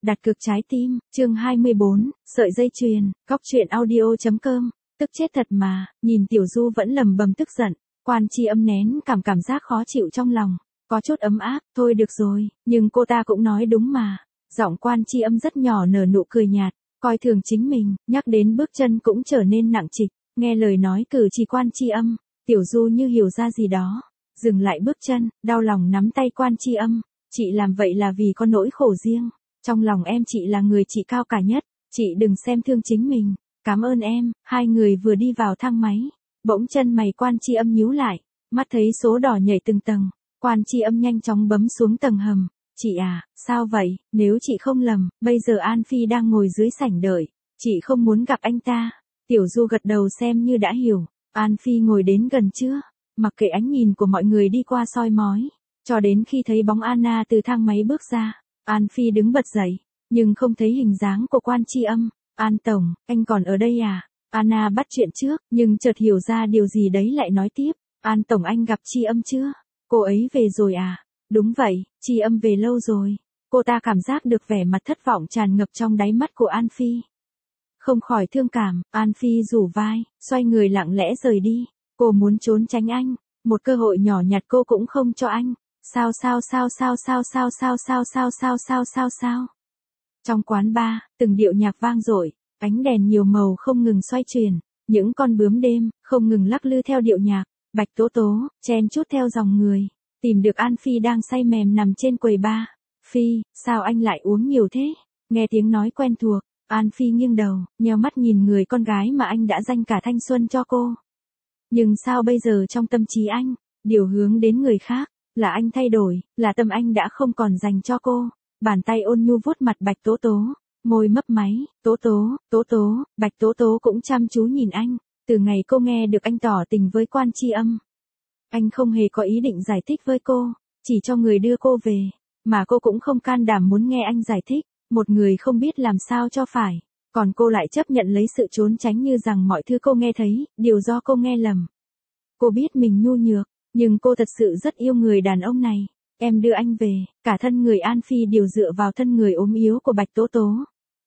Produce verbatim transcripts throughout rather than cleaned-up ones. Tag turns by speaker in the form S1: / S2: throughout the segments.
S1: Đặt cược trái tim, chương hai mươi bốn, sợi dây chuyền, góc truyện audio.com, tức chết thật mà, nhìn Tiểu Du vẫn lầm bầm tức giận, Quan Chi Âm nén cảm cảm giác khó chịu trong lòng, có chút ấm áp, thôi được rồi, nhưng cô ta cũng nói đúng mà, giọng Quan Chi Âm rất nhỏ nở nụ cười nhạt, coi thường chính mình, nhắc đến bước chân cũng trở nên nặng trịch, nghe lời nói cử chỉ Quan Chi Âm, Tiểu Du như hiểu ra gì đó, dừng lại bước chân, đau lòng nắm tay Quan Chi Âm, chị làm vậy là vì có nỗi khổ riêng. Trong lòng em chị là người chị cao cả nhất, chị đừng xem thương chính mình, cảm ơn em. Hai người vừa đi vào thang máy, bỗng chân mày Quan Chi Âm nhíu lại, mắt thấy số đỏ nhảy từng tầng, Quan Chi Âm nhanh chóng bấm xuống tầng hầm, chị à, sao vậy, nếu chị không lầm, bây giờ An Phi đang ngồi dưới sảnh đợi, chị không muốn gặp anh ta. Tiểu Du gật đầu xem như đã hiểu, An Phi ngồi đến gần chưa, mặc kệ ánh nhìn của mọi người đi qua soi mói, cho đến khi thấy bóng Anna từ thang máy bước ra. An Phi đứng bật dậy, nhưng không thấy hình dáng của Quan Chi Âm. An Tổng, anh còn ở đây à? Anna bắt chuyện trước, nhưng chợt hiểu ra điều gì đấy lại nói tiếp. An Tổng anh gặp Chi Âm chưa? Cô ấy về rồi à? Đúng vậy, Chi Âm về lâu rồi. Cô ta cảm giác được vẻ mặt thất vọng tràn ngập trong đáy mắt của An Phi. Không khỏi thương cảm, An Phi rủ vai, xoay người lặng lẽ rời đi. Cô muốn trốn tránh anh, một cơ hội nhỏ nhặt cô cũng không cho anh. Sao sao sao sao sao sao sao sao sao sao sao sao sao. Trong quán bar, từng điệu nhạc vang dội, ánh đèn nhiều màu không ngừng xoay chuyển, những con bướm đêm không ngừng lắc lư theo điệu nhạc, Bạch Tố Tố chen chúc theo dòng người, tìm được An Phi đang say mềm nằm trên quầy bar. Phi, sao anh lại uống nhiều thế? Nghe tiếng nói quen thuộc, An Phi nghiêng đầu, nheo mắt nhìn người con gái mà anh đã dành cả thanh xuân cho cô. Nhưng sao bây giờ trong tâm trí anh, điều hướng đến người khác? Là anh thay đổi, là tâm anh đã không còn dành cho cô. Bàn tay ôn nhu vuốt mặt Bạch Tố Tố, môi mấp máy, Tố Tố, Tố Tố, Bạch Tố Tố cũng chăm chú nhìn anh, từ ngày cô nghe được anh tỏ tình với Quan Chi Âm. Anh không hề có ý định giải thích với cô, chỉ cho người đưa cô về, mà cô cũng không can đảm muốn nghe anh giải thích, một người không biết làm sao cho phải, còn cô lại chấp nhận lấy sự trốn tránh như rằng mọi thứ cô nghe thấy, đều do cô nghe lầm. Cô biết mình nhu nhược. Nhưng cô thật sự rất yêu người đàn ông này. Em đưa anh về, cả thân người An Phi đều dựa vào thân người ốm yếu của Bạch Tố Tố.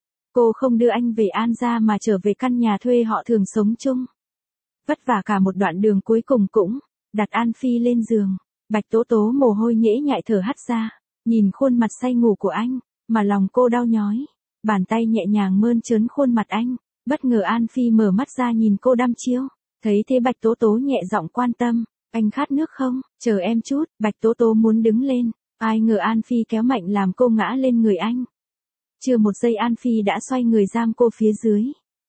S1: Cô không đưa anh về An gia mà trở về căn nhà thuê họ thường sống chung. Vất vả cả một đoạn đường cuối cùng cũng đặt An Phi lên giường. Bạch Tố Tố mồ hôi nhễ nhại thở hắt ra, nhìn khuôn mặt say ngủ của anh, mà lòng cô đau nhói. Bàn tay nhẹ nhàng mơn trớn khuôn mặt anh, bất ngờ An Phi mở mắt ra nhìn cô đăm chiêu. Thấy thế Bạch Tố Tố nhẹ giọng quan tâm. Anh khát nước không? Chờ em chút. Bạch Tố Tố muốn đứng lên, ai ngờ An Phi kéo mạnh làm cô ngã lên người anh. Chưa một giây An Phi đã xoay người giam cô phía dưới.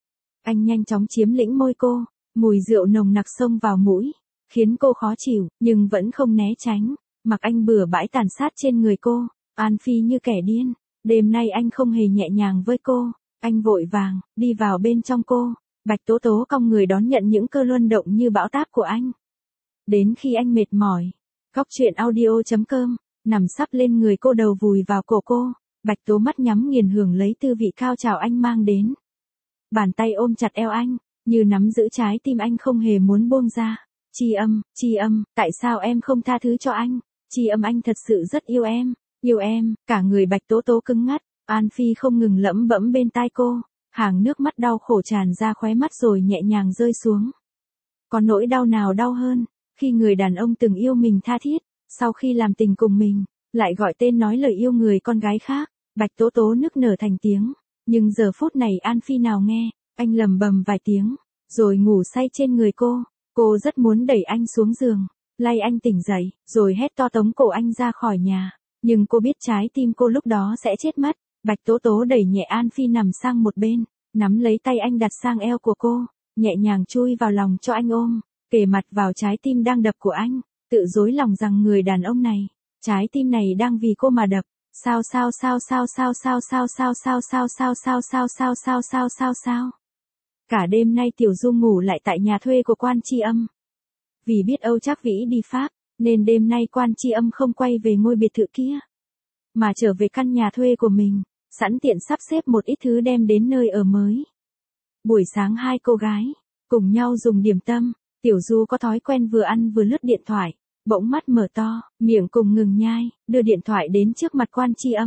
S1: Anh nhanh chóng chiếm lĩnh môi cô, mùi rượu nồng nặc xông vào mũi, khiến cô khó chịu, nhưng vẫn không né tránh, mặc anh bừa bãi tàn sát trên người cô. An Phi như kẻ điên, đêm nay anh không hề nhẹ nhàng với cô, anh vội vàng đi vào bên trong cô. Bạch Tố Tố cong người đón nhận những cơn luân động như bão táp của anh. Đến khi anh mệt mỏi, góc truyện audio.com, nằm sắp lên người cô đầu vùi vào cổ cô, Bạch Tố mắt nhắm nghiền hưởng lấy tư vị cao trào anh mang đến. Bàn tay ôm chặt eo anh, như nắm giữ trái tim anh không hề muốn buông ra. Chi Âm, Chi Âm, tại sao em không tha thứ cho anh? Chi Âm anh thật sự rất yêu em, yêu em, cả người Bạch Tố Tố cứng ngắt, An Phi không ngừng lẩm bẩm bên tai cô, hàng nước mắt đau khổ tràn ra khóe mắt rồi nhẹ nhàng rơi xuống. Có nỗi đau nào đau hơn? Khi người đàn ông từng yêu mình tha thiết, sau khi làm tình cùng mình, lại gọi tên nói lời yêu người con gái khác. Bạch Tố Tố nức nở thành tiếng, nhưng giờ phút này An Phi nào nghe, anh lầm bầm vài tiếng, rồi ngủ say trên người cô. Cô rất muốn đẩy anh xuống giường, lay anh tỉnh dậy, rồi hét to tống cổ anh ra khỏi nhà, nhưng cô biết trái tim cô lúc đó sẽ chết mất. Bạch Tố Tố đẩy nhẹ An Phi nằm sang một bên, nắm lấy tay anh đặt sang eo của cô, nhẹ nhàng chui vào lòng cho anh ôm. Kề mặt vào trái tim đang đập của anh, tự dối lòng rằng người đàn ông này, trái tim này đang vì cô mà đập. Sao sao sao sao sao sao sao sao sao sao sao sao sao sao sao sao sao sao. Cả đêm nay Tiểu Du ngủ lại tại nhà thuê của Quan Chi Âm. Vì biết Âu Trác Vĩ đi Pháp, nên đêm nay Quan Chi Âm không quay về ngôi biệt thự kia, mà trở về căn nhà thuê của mình, sẵn tiện sắp xếp một ít thứ đem đến nơi ở mới. Buổi sáng hai cô gái cùng nhau dùng điểm tâm. Tiểu Du có thói quen vừa ăn vừa lướt điện thoại, bỗng mắt mở to, miệng cùng ngừng nhai, đưa điện thoại đến trước mặt Quan Chi Âm,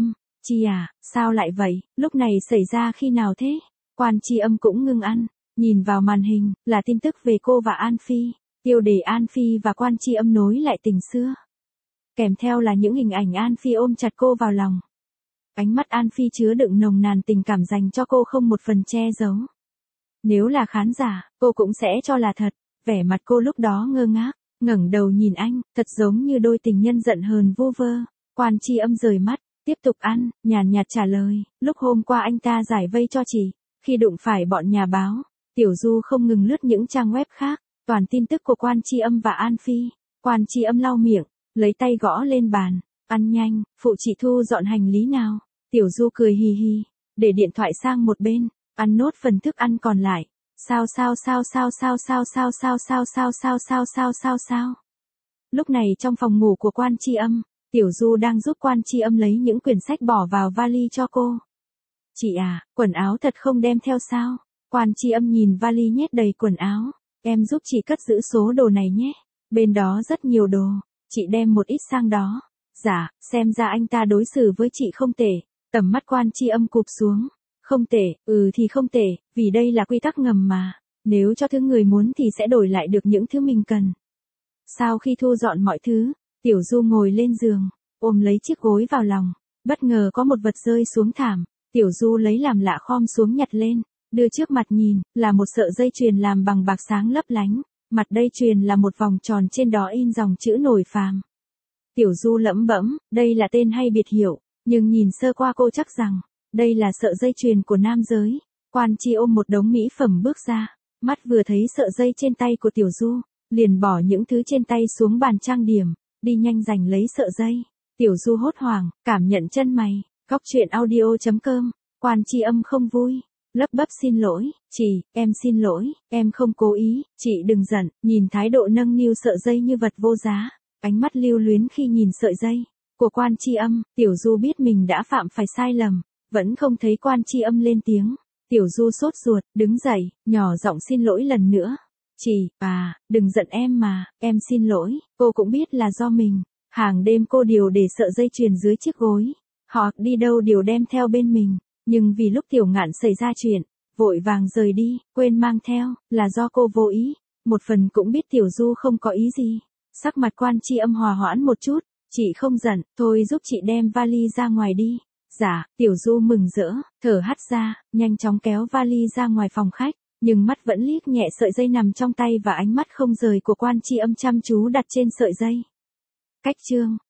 S1: Chi à, sao lại vậy, lúc này xảy ra khi nào thế? Quan Chi Âm cũng ngưng ăn, nhìn vào màn hình, là tin tức về cô và An Phi, tiêu đề An Phi và Quan Chi Âm nối lại tình xưa. Kèm theo là những hình ảnh An Phi ôm chặt cô vào lòng. Ánh mắt An Phi chứa đựng nồng nàn tình cảm dành cho cô không một phần che giấu. Nếu là khán giả, cô cũng sẽ cho là thật, vẻ mặt cô lúc đó ngơ ngác, ngẩng đầu nhìn anh, thật giống như đôi tình nhân giận hờn vu vơ. Quan Chi Âm rời mắt, tiếp tục ăn, nhàn nhạt trả lời, lúc hôm qua anh ta giải vây cho chị, khi đụng phải bọn nhà báo, Tiểu Du không ngừng lướt những trang web khác, toàn tin tức của Quan Chi Âm và An Phi. Quan Chi Âm lau miệng, lấy tay gõ lên bàn, ăn nhanh, phụ chị Thu dọn hành lý nào. Tiểu Du cười hì hì, để điện thoại sang một bên, ăn nốt phần thức ăn còn lại. Sao sao sao sao sao sao sao sao sao sao sao sao sao sao sao. Lúc này trong phòng ngủ của Quan Chi Âm, Tiểu Du đang giúp Quan Chi Âm lấy những quyển sách bỏ vào vali cho cô. Chị à, quần áo thật không đem theo sao? Quan Chi Âm nhìn vali nhét đầy quần áo, em giúp chị cất giữ số đồ này nhé. Bên đó rất nhiều đồ, chị đem một ít sang đó. Dạ, xem ra anh ta đối xử với chị không tệ. Tầm mắt Quan Chi Âm cụp xuống. Không tệ, ừ thì không tệ, vì đây là quy tắc ngầm mà. Nếu cho thứ người muốn thì sẽ đổi lại được những thứ mình cần. Sau khi thu dọn mọi thứ, Tiểu Du ngồi lên giường, ôm lấy chiếc gối vào lòng. Bất ngờ có một vật rơi xuống thảm. Tiểu Du lấy làm lạ khom xuống nhặt lên, đưa trước mặt nhìn, là một sợi dây chuyền làm bằng bạc sáng lấp lánh. Mặt dây chuyền là một vòng tròn, trên đó in dòng chữ nổi phàm. Tiểu Du lẩm bẩm, đây là tên hay biệt hiệu, nhưng nhìn sơ qua cô chắc rằng, đây là sợi dây chuyền của nam giới. Quan Chi ôm một đống mỹ phẩm bước ra, mắt vừa thấy sợi dây trên tay của Tiểu Du, liền bỏ những thứ trên tay xuống bàn trang điểm, đi nhanh giành lấy sợi dây. Tiểu Du hốt hoảng, cảm nhận chân mày. Góc truyện audio chấm com. Quan Chi Âm không vui, lấp bấp xin lỗi, chị, em xin lỗi, em không cố ý, chị đừng giận. Nhìn thái độ nâng niu sợi dây như vật vô giá, ánh mắt lưu luyến khi nhìn sợi dây của Quan Chi Âm, Tiểu Du biết mình đã phạm phải sai lầm, vẫn không thấy Quan Chi Âm lên tiếng. Tiểu Du sốt ruột, đứng dậy, nhỏ giọng xin lỗi lần nữa. Chị, à, đừng giận em mà, em xin lỗi, cô cũng biết là do mình. Hàng đêm cô đều để sợi dây chuyền dưới chiếc gối, hoặc đi đâu đều đem theo bên mình, nhưng vì lúc Tiểu Ngạn xảy ra chuyện, vội vàng rời đi, quên mang theo, là do cô vô ý. Một phần cũng biết Tiểu Du không có ý gì. Sắc mặt Quan Chi Âm hòa hoãn một chút, chị không giận, thôi giúp chị đem vali ra ngoài đi. Dạ, Tiểu Du mừng rỡ, thở hắt ra, nhanh chóng kéo vali ra ngoài phòng khách, nhưng mắt vẫn liếc nhẹ sợi dây nằm trong tay và ánh mắt không rời của Quan Chi Âm chăm chú đặt trên sợi dây. Cách chương